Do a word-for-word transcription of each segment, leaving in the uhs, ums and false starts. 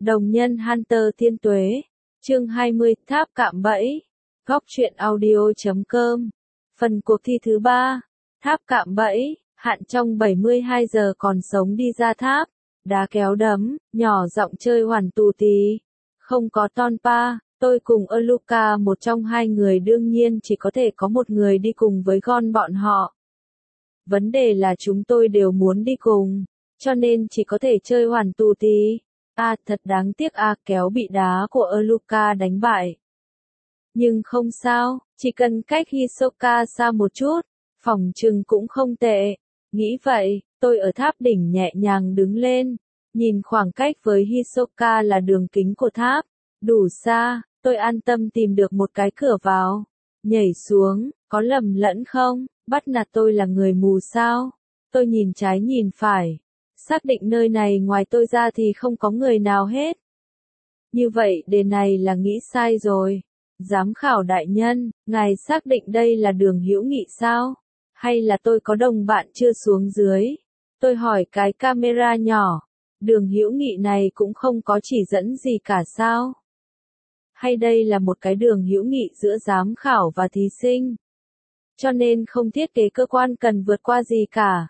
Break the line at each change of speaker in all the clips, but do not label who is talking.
Đồng nhân Hunter Thiên Tuế, chương hai mươi, Tháp Cạm Bẫy, Góc truyện audio chấm com. Phần cuộc thi thứ ba, Tháp Cạm Bẫy, hạn trong bảy mươi hai giờ còn sống đi ra tháp, đá kéo đấm, nhỏ giọng chơi hoàn tù tí. Không có Tonpa, tôi cùng Aluka một trong hai người đương nhiên chỉ có thể có một người đi cùng với Gon bọn họ. Vấn đề là chúng tôi đều muốn đi cùng, cho nên chỉ có thể chơi hoàn tù tí. À, thật đáng tiếc à, kéo bị đá của Aluka đánh bại. Nhưng không sao, chỉ cần cách Hisoka xa một chút, phòng trừng cũng không tệ. Nghĩ vậy, tôi ở tháp đỉnh nhẹ nhàng đứng lên, nhìn khoảng cách với Hisoka là đường kính của tháp, đủ xa, tôi an tâm tìm được một cái cửa vào. Nhảy xuống, có lầm lẫn không, bắt nạt tôi là người mù sao? Tôi nhìn trái nhìn phải, xác định nơi này ngoài tôi ra thì không có người nào hết. Như vậy đề này là nghĩ sai rồi. Giám khảo đại nhân, ngài xác định đây là đường hữu nghị sao? Hay là tôi có đồng bạn chưa xuống dưới? Tôi hỏi cái camera nhỏ, đường hữu nghị này cũng không có chỉ dẫn gì cả sao? Hay đây là một cái đường hữu nghị giữa giám khảo và thí sinh? Cho nên không thiết kế cơ quan cần vượt qua gì cả.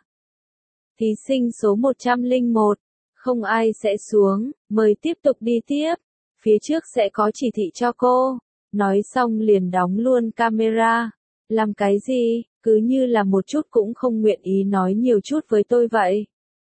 Thí sinh số một trăm lẻ một, không ai sẽ xuống, mời tiếp tục đi tiếp. Phía trước sẽ có chỉ thị cho cô. Nói xong liền đóng luôn camera. Làm cái gì, cứ như là một chút cũng không nguyện ý nói nhiều chút với tôi vậy.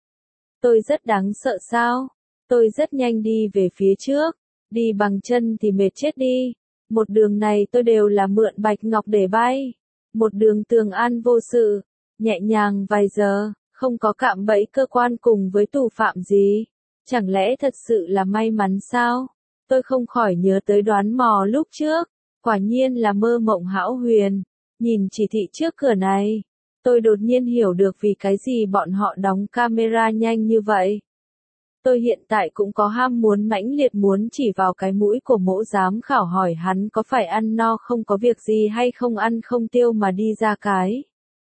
Tôi rất đáng sợ sao? Tôi rất nhanh đi về phía trước. Đi bằng chân thì mệt chết đi. Một đường này tôi đều là mượn bạch ngọc để bay. Một đường tường an vô sự. Nhẹ nhàng vài giờ, không có cạm bẫy cơ quan cùng với tù phạm gì. Chẳng lẽ thật sự là may mắn sao? Tôi không khỏi nhớ tới đoán mò lúc trước, quả nhiên là mơ mộng hão huyền. Nhìn chỉ thị trước cửa này, tôi đột nhiên hiểu được vì cái gì bọn họ đóng camera nhanh như vậy. Tôi hiện tại cũng có ham muốn mãnh liệt muốn chỉ vào cái mũi của mỗ giám khảo hỏi hắn có phải ăn no không có việc gì hay không ăn không tiêu mà đi ra cái.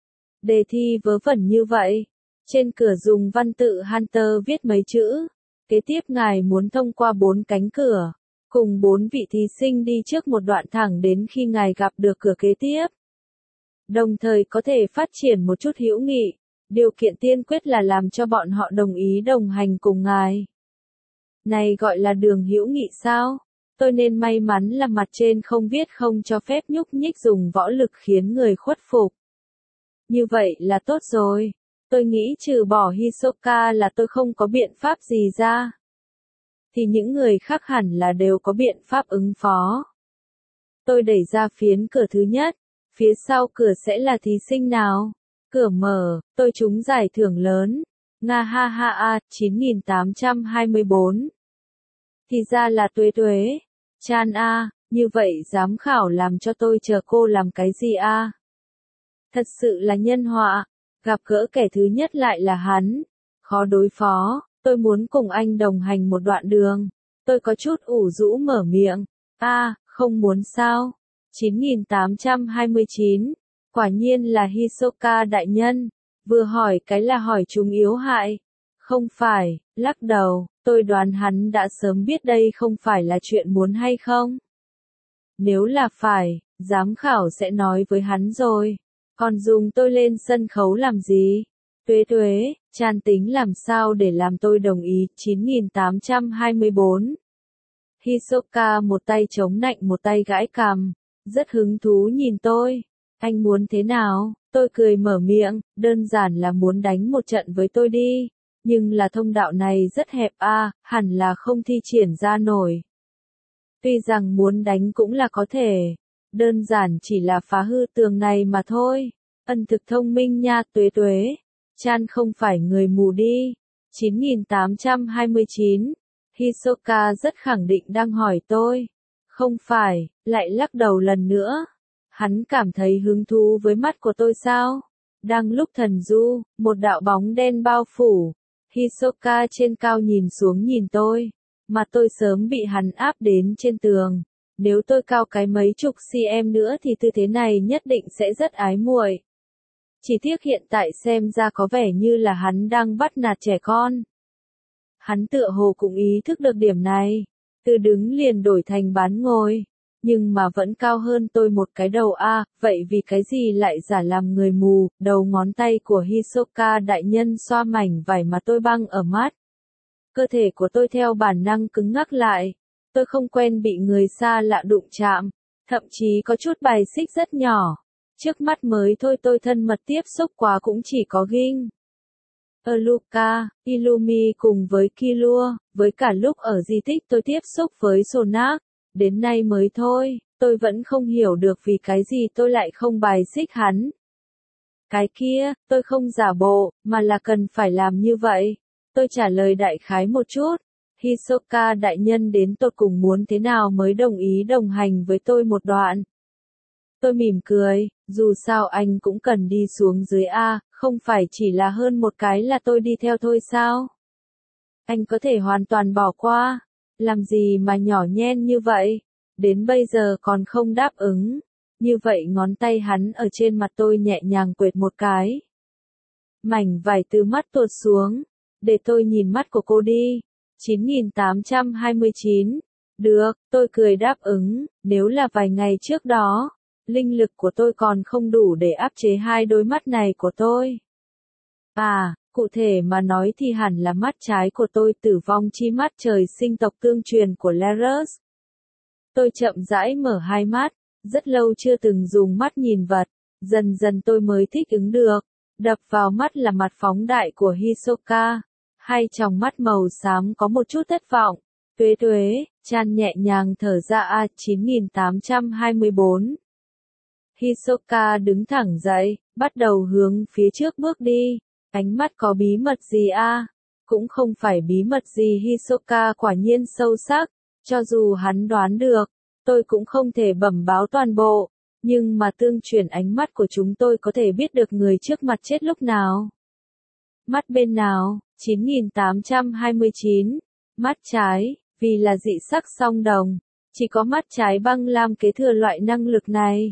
Đề thi vớ vẩn như vậy, trên cửa dùng văn tự Hunter viết mấy chữ. Kế tiếp ngài muốn thông qua bốn cánh cửa, cùng bốn vị thí sinh đi trước một đoạn thẳng đến khi ngài gặp được cửa kế tiếp. Đồng thời có thể phát triển một chút hữu nghị, điều kiện tiên quyết là làm cho bọn họ đồng ý đồng hành cùng ngài. Này gọi là đường hữu nghị sao? Tôi nên may mắn là mặt trên không viết không cho phép nhúc nhích dùng võ lực khiến người khuất phục. Như vậy là tốt rồi. Tôi nghĩ trừ bỏ Hisoka là tôi không có biện pháp gì ra. Thì những người khác hẳn là đều có biện pháp ứng phó. Tôi đẩy ra phiến cửa thứ nhất. Phía sau cửa sẽ là thí sinh nào? Cửa mở, tôi trúng giải thưởng lớn. Nga ha ha a, chín nghìn tám trăm hai mươi bốn. Thì ra là Tuế Tuế. Chan a, như vậy giám khảo làm cho tôi chờ cô làm cái gì a? Thật sự là nhân họa. Gặp gỡ kẻ thứ nhất lại là hắn. Khó đối phó, tôi muốn cùng anh đồng hành một đoạn đường. Tôi có chút ủ rũ mở miệng. A, à, không muốn sao? chín nghìn tám trăm hai mươi chín. Quả nhiên là Hisoka đại nhân. Vừa hỏi cái là hỏi chúng yếu hại. Không phải, lắc đầu, tôi đoán hắn đã sớm biết đây không phải là chuyện muốn hay không. Nếu là phải, giám khảo sẽ nói với hắn rồi. Còn dùng tôi lên sân khấu làm gì? Tuế Tuế, Chan tính làm sao để làm tôi đồng ý? chín nghìn tám trăm hai mươi bốn. Hisoka một tay chống nạnh một tay gãi cằm, rất hứng thú nhìn tôi. Anh muốn thế nào? Tôi cười mở miệng, đơn giản là muốn đánh một trận với tôi đi. Nhưng là thông đạo này rất hẹp a, à, hẳn là không thi triển ra nổi. Tuy rằng muốn đánh cũng là có thể. Đơn giản chỉ là phá hư tường này mà thôi. Ân thực thông minh nha Tuế Tuế. Chan không phải người mù đi. chín nghìn tám trăm hai mươi chín. Hisoka rất khẳng định đang hỏi tôi. Không phải, lại lắc đầu lần nữa. Hắn cảm thấy hứng thú với mắt của tôi sao? Đang lúc thần du, một đạo bóng đen bao phủ. Hisoka trên cao nhìn xuống nhìn tôi. Mặt tôi sớm bị hắn áp đến trên tường. Nếu tôi cao cái mấy chục cm nữa thì tư thế này nhất định sẽ rất ái muội. Chỉ tiếc hiện tại xem ra có vẻ như là hắn đang bắt nạt trẻ con. Hắn tựa hồ cũng ý thức được điểm này. Từ đứng liền đổi thành bán ngồi. Nhưng mà vẫn cao hơn tôi một cái đầu a, vậy vì cái gì lại giả làm người mù, đầu ngón tay của Hisoka đại nhân xoa mảnh vải mà tôi băng ở mắt. Cơ thể của tôi theo bản năng cứng ngắc lại. Tôi không quen bị người xa lạ đụng chạm, thậm chí có chút bài xích rất nhỏ. Trước mắt mới thôi tôi thân mật tiếp xúc quá cũng chỉ có Gin, Luca, Illumi cùng với Killua, với cả lúc ở di tích tôi tiếp xúc với Sonak, đến nay mới thôi, tôi vẫn không hiểu được vì cái gì tôi lại không bài xích hắn. Cái kia, tôi không giả bộ, mà là cần phải làm như vậy. Tôi trả lời đại khái một chút. Hisoka đại nhân đến tột cùng muốn thế nào mới đồng ý đồng hành với tôi một đoạn. Tôi mỉm cười, dù sao anh cũng cần đi xuống dưới A, không phải chỉ là hơn một cái là tôi đi theo thôi sao? Anh có thể hoàn toàn bỏ qua, làm gì mà nhỏ nhen như vậy, đến bây giờ còn không đáp ứng. Như vậy ngón tay hắn ở trên mặt tôi nhẹ nhàng quệt một cái. Mảnh vải từ mắt tuột xuống, để tôi nhìn mắt của cô đi. chín nghìn tám trăm hai mươi chín. Được, tôi cười đáp ứng, nếu là vài ngày trước đó, linh lực của tôi còn không đủ để áp chế hai đôi mắt này của tôi. À, cụ thể mà nói thì hẳn là mắt trái của tôi, tử vong chi mắt trời sinh tộc tương truyền của Larus. Tôi chậm rãi mở hai mắt, rất lâu chưa từng dùng mắt nhìn vật, dần dần tôi mới thích ứng được. Đập vào mắt là mặt phóng đại của Hisoka, hai tròng mắt màu xám có một chút thất vọng. Tuế tuế, Chan nhẹ nhàng thở ra a. chín nghìn tám trăm hai mươi bốn. Hisoka đứng thẳng dậy, bắt đầu hướng phía trước bước đi. Ánh mắt có bí mật gì a? Cũng không phải bí mật gì. Hisoka quả nhiên sâu sắc, cho dù hắn đoán được, tôi cũng không thể bẩm báo toàn bộ, nhưng mà tương truyền ánh mắt của chúng tôi có thể biết được người trước mặt chết lúc nào. Mắt bên nào? chín nghìn tám trăm hai mươi chín. Mắt trái, vì là dị sắc song đồng, chỉ có mắt trái băng lam kế thừa loại năng lực này.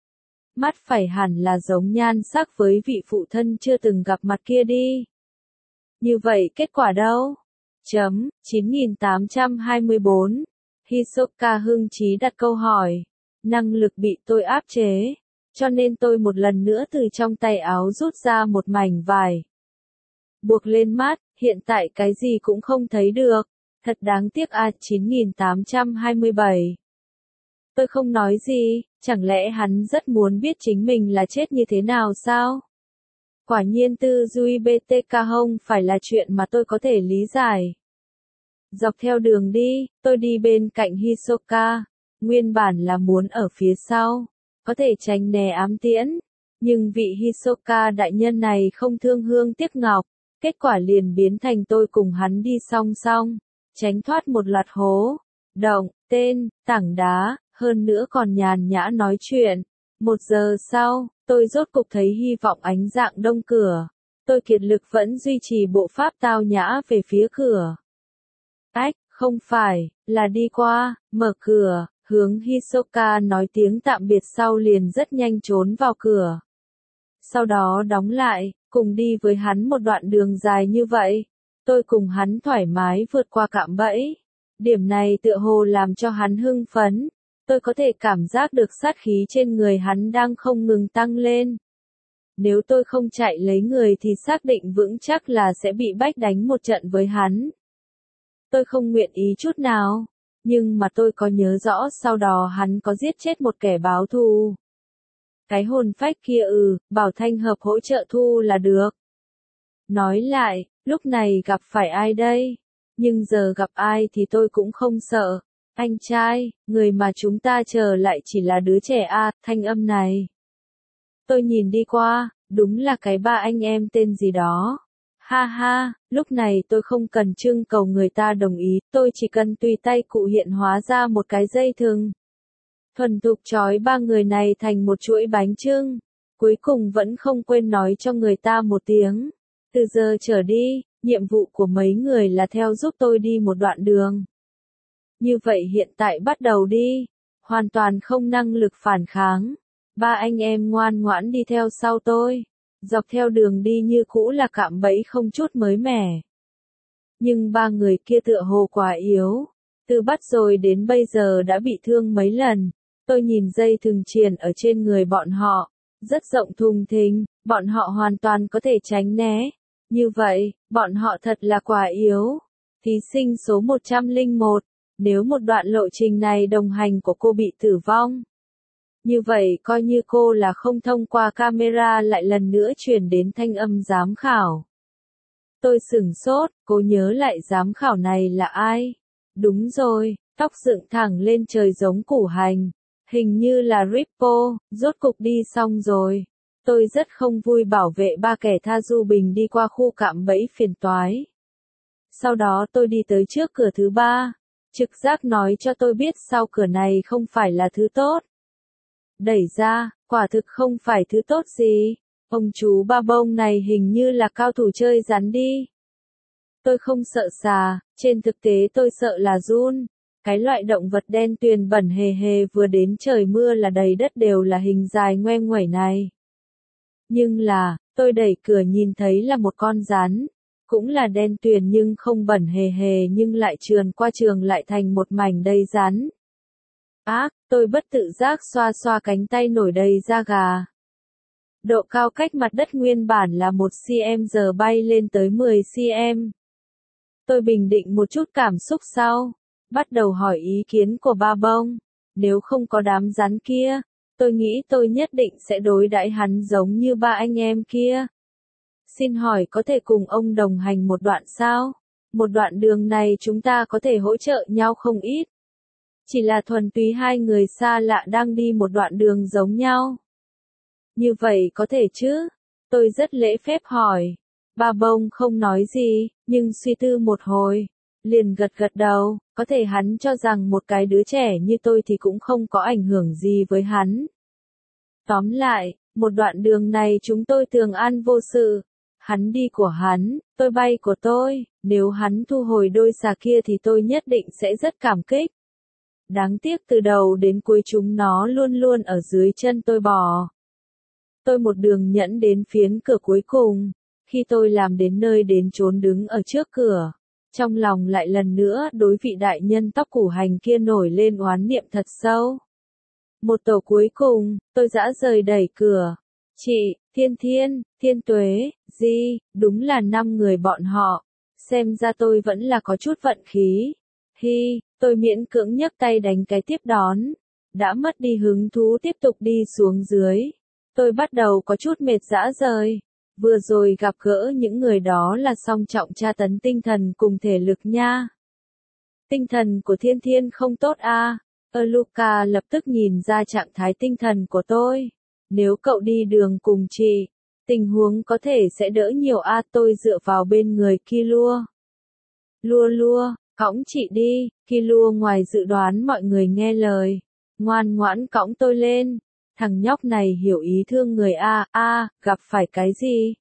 Mắt phải hẳn là giống nhan sắc với vị phụ thân chưa từng gặp mặt kia đi. Như vậy kết quả đâu? Chấm, chín nghìn tám trăm hai mươi bốn. Hisoka hưng trí đặt câu hỏi. Năng lực bị tôi áp chế, cho nên tôi một lần nữa từ trong tay áo rút ra một mảnh vải. Buộc lên mắt, hiện tại cái gì cũng không thấy được. Thật đáng tiếc a. chín nghìn tám trăm hai mươi bảy. Tôi không nói gì, chẳng lẽ hắn rất muốn biết chính mình là chết như thế nào sao? Quả nhiên tư duy bê tê ca không phải là chuyện mà tôi có thể lý giải. Dọc theo đường đi, tôi đi bên cạnh Hisoka, nguyên bản là muốn ở phía sau, có thể tránh né ám tiễn, nhưng vị Hisoka đại nhân này không thương hương tiếc ngọc, kết quả liền biến thành tôi cùng hắn đi song song, tránh thoát một loạt hố, động, tên, tảng đá, hơn nữa còn nhàn nhã nói chuyện. Một giờ sau, tôi rốt cục thấy hy vọng ánh dạng đông cửa. Tôi kiệt lực vẫn duy trì bộ pháp tao nhã về phía cửa. Ách, không phải, là đi qua, mở cửa, hướng Hisoka nói tiếng tạm biệt sau liền rất nhanh trốn vào cửa. Sau đó đóng lại, cùng đi với hắn một đoạn đường dài như vậy. Tôi cùng hắn thoải mái vượt qua cạm bẫy. Điểm này tựa hồ làm cho hắn hưng phấn. Tôi có thể cảm giác được sát khí trên người hắn đang không ngừng tăng lên. Nếu tôi không chạy lấy người thì xác định vững chắc là sẽ bị bách đánh một trận với hắn. Tôi không nguyện ý chút nào, nhưng mà tôi có nhớ rõ sau đó hắn có giết chết một kẻ báo thù. Cái hồn phách kia ừ, bảo Thanh Hợp hỗ trợ thu là được. Nói lại, lúc này gặp phải ai đây? Nhưng giờ gặp ai thì tôi cũng không sợ. Anh trai, người mà chúng ta chờ lại chỉ là đứa trẻ a. Thanh âm này. Tôi nhìn đi qua, đúng là cái ba anh em tên gì đó. Ha ha, lúc này tôi không cần trưng cầu người ta đồng ý, tôi chỉ cần tùy tay cụ hiện hóa ra một cái dây thừng. Thuần thục trói ba người này thành một chuỗi bánh chưng. Cuối cùng vẫn không quên nói cho người ta một tiếng. Từ giờ trở đi, nhiệm vụ của mấy người là theo giúp tôi đi một đoạn đường. Như vậy hiện tại bắt đầu đi. Hoàn toàn không năng lực phản kháng. Ba anh em ngoan ngoãn đi theo sau tôi. Dọc theo đường đi như cũ là cạm bẫy không chút mới mẻ. Nhưng ba người kia tựa hồ quá yếu. Từ bắt rồi đến bây giờ đã bị thương mấy lần. Tôi nhìn dây thừng chuyền ở trên người bọn họ. Rất rộng thùng thình, bọn họ hoàn toàn có thể tránh né. Như vậy, bọn họ thật là quá yếu. Thí sinh số một trăm lẻ một, nếu một đoạn lộ trình này đồng hành của cô bị tử vong. Như vậy coi như cô là không thông qua camera lại lần nữa truyền đến thanh âm giám khảo. Tôi sửng sốt, cô nhớ lại giám khảo này là ai? Đúng rồi, tóc dựng thẳng lên trời giống củ hành. Hình như là Ripple, rốt cục đi xong rồi. Tôi rất không vui bảo vệ ba kẻ tha du bình đi qua khu cạm bẫy phiền toái. Sau đó tôi đi tới trước cửa thứ ba. Trực giác nói cho tôi biết sau cửa này không phải là thứ tốt. Đẩy ra, quả thực không phải thứ tốt gì. Ông chú ba bông này hình như là cao thủ chơi rắn đi. Tôi không sợ xà, trên thực tế tôi sợ là giun. Cái loại động vật đen tuyền bẩn hề hề vừa đến trời mưa là đầy đất đều là hình dài ngoe nguẩy này. Nhưng là, tôi đẩy cửa nhìn thấy là một con rắn. Cũng là đen tuyền nhưng không bẩn hề hề nhưng lại trườn qua trường lại thành một mảnh đầy rắn. Ác, tôi bất tự giác xoa xoa cánh tay nổi đầy da gà. Độ cao cách mặt đất nguyên bản là một xăng-ti-mét giờ bay lên tới mười xăng-ti-mét. Tôi bình định một chút cảm xúc sau. Bắt đầu hỏi ý kiến của ba bông. Nếu không có đám rắn kia, tôi nghĩ tôi nhất định sẽ đối đãi hắn giống như ba anh em kia. Xin hỏi có thể cùng ông đồng hành một đoạn sao? Một đoạn đường này chúng ta có thể hỗ trợ nhau không ít. Chỉ là thuần túy hai người xa lạ đang đi một đoạn đường giống nhau. Như vậy có thể chứ? Tôi rất lễ phép hỏi. Ba bông không nói gì, nhưng suy tư một hồi. Liền gật gật đầu, có thể hắn cho rằng một cái đứa trẻ như tôi thì cũng không có ảnh hưởng gì với hắn. Tóm lại, một đoạn đường này chúng tôi thường an vô sự. Hắn đi của hắn, tôi bay của tôi, nếu hắn thu hồi đôi xà kia thì tôi nhất định sẽ rất cảm kích. Đáng tiếc từ đầu đến cuối chúng nó luôn luôn ở dưới chân tôi bò. Tôi một đường nhẫn đến phiến cửa cuối cùng. Khi tôi làm đến nơi đến chốn đứng ở trước cửa, trong lòng lại lần nữa đối vị đại nhân tóc củ hành kia nổi lên oán niệm thật sâu. Một tổ cuối cùng, tôi dã rời đẩy cửa. Chị, Thiên Thiên, Thiên Tuế, Di, đúng là năm người bọn họ. Xem ra tôi vẫn là có chút vận khí. Hi, tôi miễn cưỡng nhấc tay đánh cái tiếp đón. Đã mất đi hứng thú tiếp tục đi xuống dưới. Tôi bắt đầu có chút mệt dã rời. Vừa rồi gặp gỡ những người đó là song trọng tra tấn tinh thần cùng thể lực nha. Tinh thần của Thiên Thiên không tốt à? Luca lập tức nhìn ra trạng thái tinh thần của tôi. Nếu cậu đi đường cùng chị, tình huống có thể sẽ đỡ nhiều a à, tôi dựa vào bên người Killua. Lua lua, cõng chị đi, Killua ngoài dự đoán mọi người nghe lời. Ngoan ngoãn cõng tôi lên. Thằng nhóc này hiểu ý thương người a a, à, gặp phải cái gì?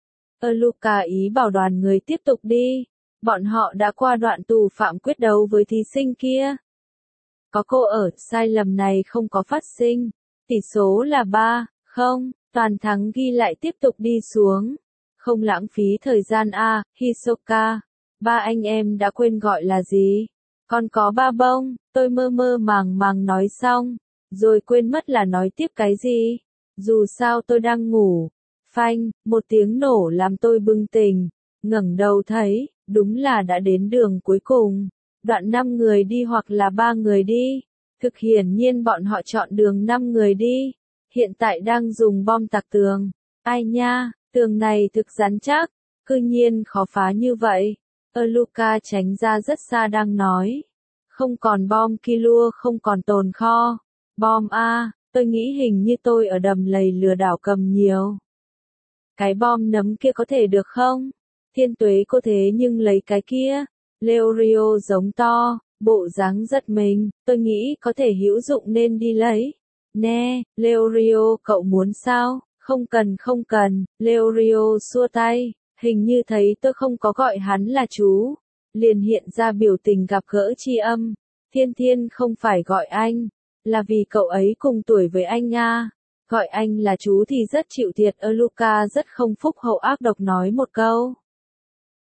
Luca ý bảo đoàn người tiếp tục đi. Bọn họ đã qua đoạn tù phạm quyết đấu với thí sinh kia. Có cô ở, sai lầm này không có phát sinh. Tỷ số là ba, không, toàn thắng ghi lại tiếp tục đi xuống. Không lãng phí thời gian a, à, Hisoka. Ba anh em đã quên gọi là gì? Còn có ba bông, tôi mơ mơ màng màng nói xong. Rồi quên mất là nói tiếp cái gì. Dù sao tôi đang ngủ. Phanh, một tiếng nổ làm tôi bừng tỉnh. Ngẩng đầu thấy, đúng là đã đến đường cuối cùng. Đoạn năm người đi hoặc là ba người đi. Thực hiển nhiên bọn họ chọn đường năm người đi. Hiện tại đang dùng bom tạc tường. Ai nha, tường này thực rắn chắc. Cư nhiên khó phá như vậy. Luca tránh ra rất xa đang nói. Không còn bom Killua không còn tồn kho. Bom a, tôi nghĩ hình như tôi ở đầm lầy lừa đảo cầm nhiều. Cái bom nấm kia có thể được không? Thiên Tuế cô thế nhưng lấy cái kia. Leorio giống to, bộ dáng giật mình, tôi nghĩ có thể hữu dụng nên đi lấy. Nè, Leorio cậu muốn sao? Không cần không cần, Leorio xua tay, hình như thấy tôi không có gọi hắn là chú. Liền hiện ra biểu tình gặp gỡ tri âm. Thiên Thiên không phải gọi anh. Là vì cậu ấy cùng tuổi với anh nha. Gọi anh là chú thì rất chịu thiệt. Luca rất không phúc hậu ác độc nói một câu.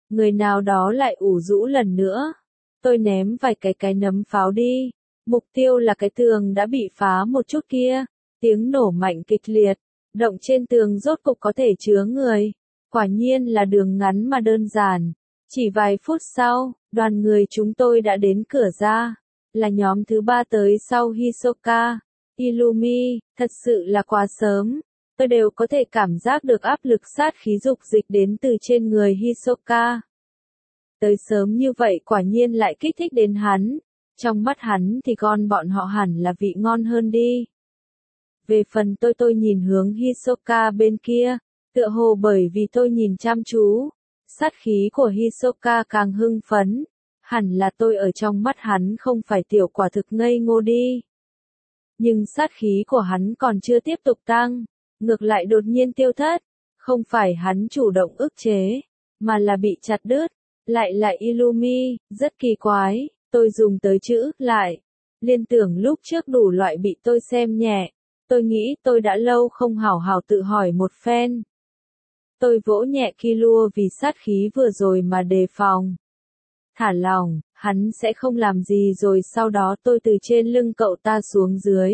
người nào đó lại ủ rũ lần nữa. Tôi ném vài cái cái nấm pháo đi. Mục tiêu là cái tường đã bị phá một chút kia. Tiếng nổ mạnh kịch liệt. Động trên tường rốt cục có thể chứa người. Quả nhiên là đường ngắn mà đơn giản. Chỉ vài phút sau, đoàn người chúng tôi đã đến cửa ra. Là nhóm thứ ba tới sau Hisoka. Illumi, thật sự là quá sớm. Tôi đều có thể cảm giác được áp lực sát khí dục dịch đến từ trên người Hisoka. Tới sớm như vậy quả nhiên lại kích thích đến hắn. Trong mắt hắn thì con bọn họ hẳn là vị ngon hơn đi. Về phần tôi tôi nhìn hướng Hisoka bên kia, tựa hồ bởi vì tôi nhìn chăm chú. Sát khí của Hisoka càng hưng phấn. Hẳn là tôi ở trong mắt hắn không phải tiểu quả thực ngây ngô đi. Nhưng sát khí của hắn còn chưa tiếp tục tăng, ngược lại đột nhiên tiêu thất. Không phải hắn chủ động ức chế, mà là bị chặt đứt. Lại lại Illumi, rất kỳ quái, tôi dùng tới chữ lại. Liên tưởng lúc trước đủ loại bị tôi xem nhẹ. Tôi nghĩ tôi đã lâu không hảo hảo tự hỏi một phen. Tôi vỗ nhẹ Killua vì sát khí vừa rồi mà đề phòng. Thả lòng, hắn sẽ không làm gì rồi sau đó tôi từ trên lưng cậu ta xuống dưới.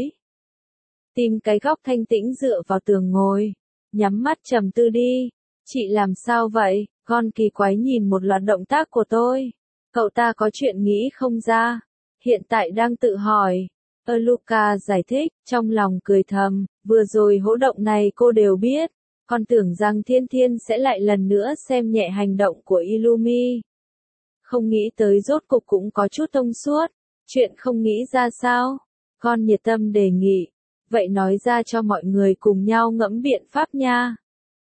Tìm cái góc thanh tĩnh dựa vào tường ngồi. Nhắm mắt trầm tư đi. Chị làm sao vậy? Con kỳ quái nhìn một loạt động tác của tôi. Cậu ta có chuyện nghĩ không ra. Hiện tại đang tự hỏi. Luca giải thích, trong lòng cười thầm. Vừa rồi hỗn động này cô đều biết. Con tưởng rằng Thiên Thiên sẽ lại lần nữa xem nhẹ hành động của Illumi. Không nghĩ tới rốt cục cũng có chút thông suốt. Chuyện không nghĩ ra sao? Con nhiệt tâm đề nghị. Vậy nói ra cho mọi người cùng nhau ngẫm biện pháp nha.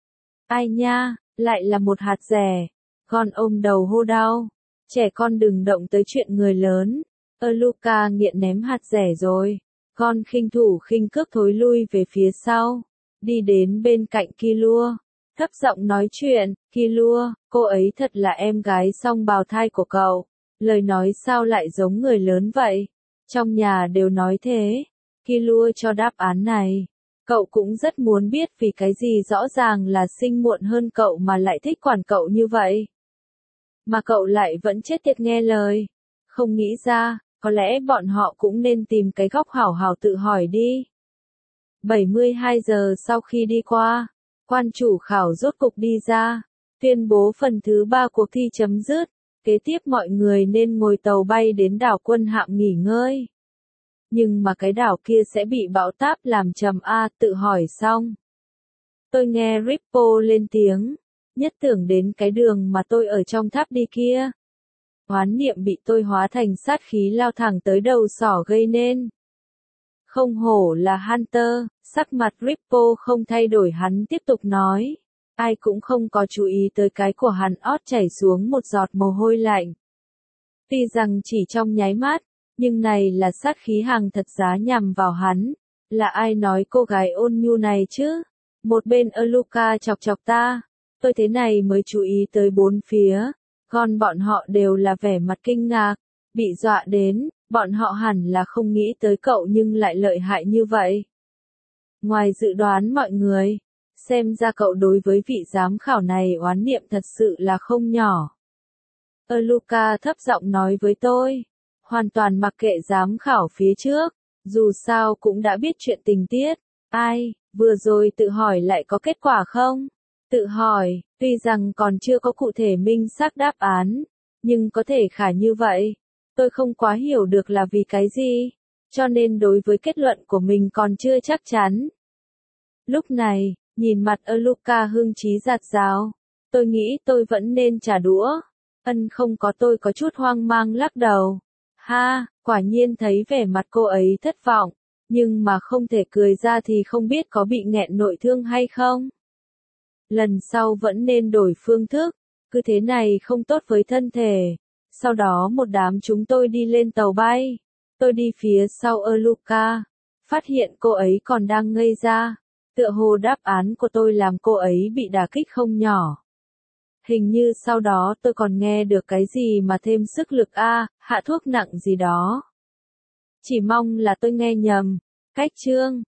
Ai nha, lại là một hạt rẻ. Con ôm đầu hô đau. Trẻ con đừng động tới chuyện người lớn. Ơ Luca nghiện ném hạt rẻ rồi. Con khinh thủ khinh cước thối lui về phía sau. Đi đến bên cạnh Killua. Thấp giọng nói chuyện, Killua, cô ấy thật là em gái song bào thai của cậu. Lời nói sao lại giống người lớn vậy? Trong nhà đều nói thế. Killua cho đáp án này. Cậu cũng rất muốn biết vì cái gì rõ ràng là sinh muộn hơn cậu mà lại thích quản cậu như vậy. Mà cậu lại vẫn chết tiệt nghe lời. Không nghĩ ra, có lẽ bọn họ cũng nên tìm cái góc hảo hảo tự hỏi đi. bảy mươi hai giờ sau khi đi qua, quan chủ khảo rốt cục đi ra, tuyên bố phần thứ ba cuộc thi chấm dứt, kế tiếp mọi người nên ngồi tàu bay đến đảo Quân Hạm nghỉ ngơi. Nhưng mà cái đảo kia sẽ bị bão táp làm trầm a, tự hỏi xong. Tôi nghe Ripple lên tiếng, nhất tưởng đến cái đường mà tôi ở trong tháp đi kia. Oán niệm bị tôi hóa thành sát khí lao thẳng tới đầu sỏ gây nên. Không hổ là Hunter, sắc mặt Ripple không thay đổi hắn tiếp tục nói. Ai cũng không có chú ý tới cái của hắn ót chảy xuống một giọt mồ hôi lạnh. Tuy rằng chỉ trong nháy mắt, nhưng này là sát khí hàng thật giá nhằm vào hắn. Là ai nói cô gái ôn nhu này chứ? Một bên Luca chọc chọc ta. Tôi thế này mới chú ý tới bốn phía. Còn bọn họ đều là vẻ mặt kinh ngạc. Bị dọa đến, bọn họ hẳn là không nghĩ tới cậu nhưng lại lợi hại như vậy. Ngoài dự đoán mọi người, xem ra cậu đối với vị giám khảo này oán niệm thật sự là không nhỏ. Luca thấp giọng nói với tôi. Hoàn toàn mặc kệ giám khảo phía trước, dù sao cũng đã biết chuyện tình tiết. Ai, vừa rồi tự hỏi lại có kết quả không? Tự hỏi, tuy rằng còn chưa có cụ thể minh xác đáp án, nhưng có thể khả như vậy. Tôi không quá hiểu được là vì cái gì, cho nên đối với kết luận của mình còn chưa chắc chắn. Lúc này, nhìn mặt Luca hưng trí giạt rào, tôi nghĩ tôi vẫn nên trả đũa. Ân không có, tôi có chút hoang mang lắc đầu. Ha, quả nhiên thấy vẻ mặt cô ấy thất vọng, nhưng mà không thể cười ra thì không biết có bị nghẹn nội thương hay không. Lần sau vẫn nên đổi phương thức, cứ thế này không tốt với thân thể. Sau đó một đám chúng tôi đi lên tàu bay. Tôi đi phía sau Luca, phát hiện cô ấy còn đang ngây ra. Tựa hồ đáp án của tôi làm cô ấy bị đả kích không nhỏ. Hình như sau đó tôi còn nghe được cái gì mà thêm sức lực a, hạ thuốc nặng gì đó. Chỉ mong là tôi nghe nhầm. Cách chương